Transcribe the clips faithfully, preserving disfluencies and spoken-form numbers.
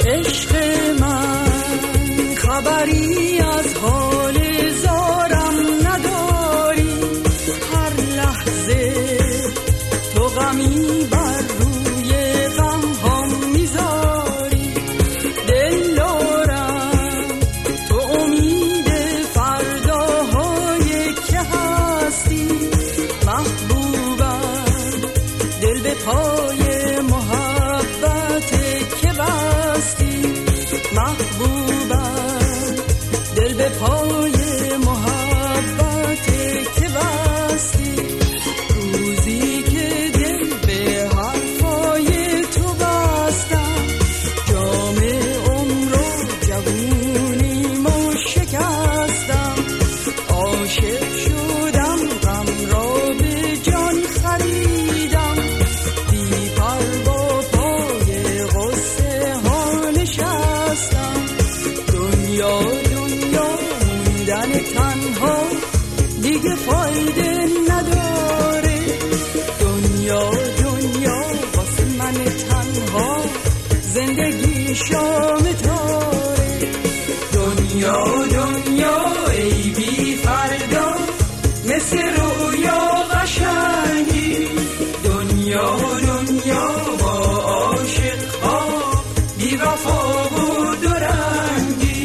عشق من خبری از حال زارم نداری، هر لحظه تو غمی بر روی غم هم میذاری. دل دارم تو امید فرداهای که هستی، محبوبم دل به پای محبت که بستی، محبوبم دل به پای محبت که بستی. روزی که دل به حرفای تو بستم، جام عمر و جوونیمو شکستم. عاشق شدم غم را به جان خریدم، بی پر با پای غصه ها نشستم. دنیا دنیا موندن تنها دیگه فایده نداره، دنیا دنیا واسه من تنها زندگی شام تاره. دنیا دنیا ای بی فردا مثل رویا قشنگی، دنیا دنیا با عاشق ها بی وفا و درنگی.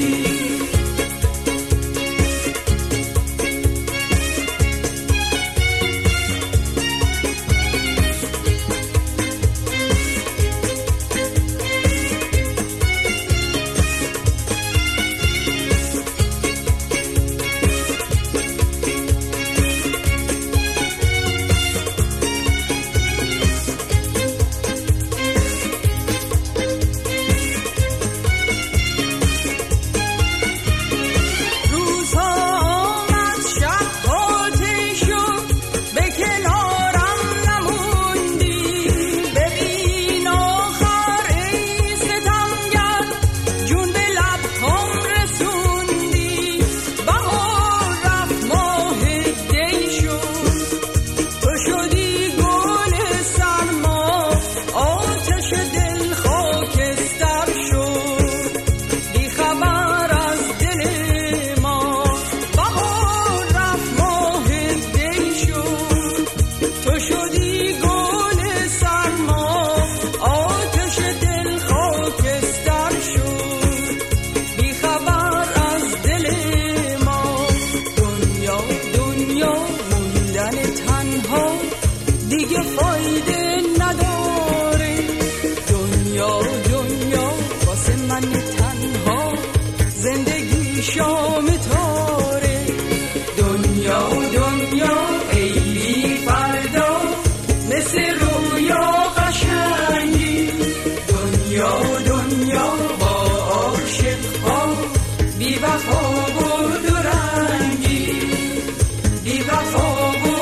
دیگه فایده نداره، دنیا دنیا واسه من تنها زندگی شام تاره. دنیا دنیا ای بی فردا مثل رویا قشنگی، دنیا دنیا با عاشق ها بی وفا و درنگی، بی وفا و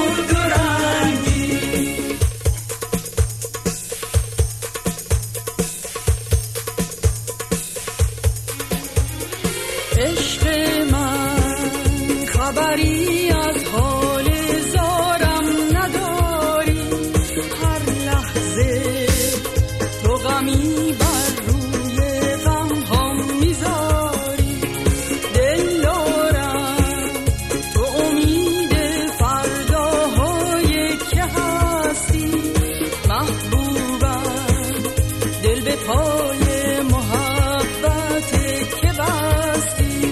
عشق من خبری از حال زارم نداری، هر لحظه تو غمی بر روی غم هم میذاری. دل دارم تو امید فرداهای که هستی، محبوبم دل به پای محبت که بستی،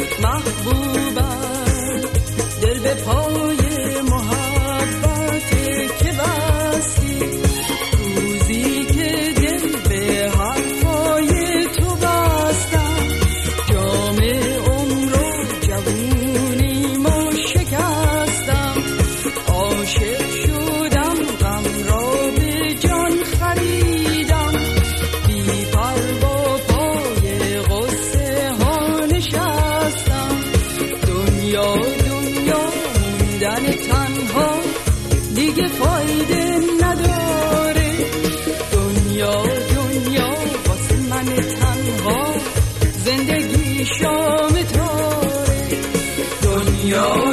محبوبم دل به پای محبت که بستی. روزی که دل به حرفای تو بستم، جام عمر و جوونیمو شکستم. عاشق شدم غم را به جان خریدم، بی پر با پای غصه ها نشستم. دنیا دنیا موندن تنها دیگه فایده نداره، دنیا دنیا واسه من تنها زندگی شام تاره. دنیا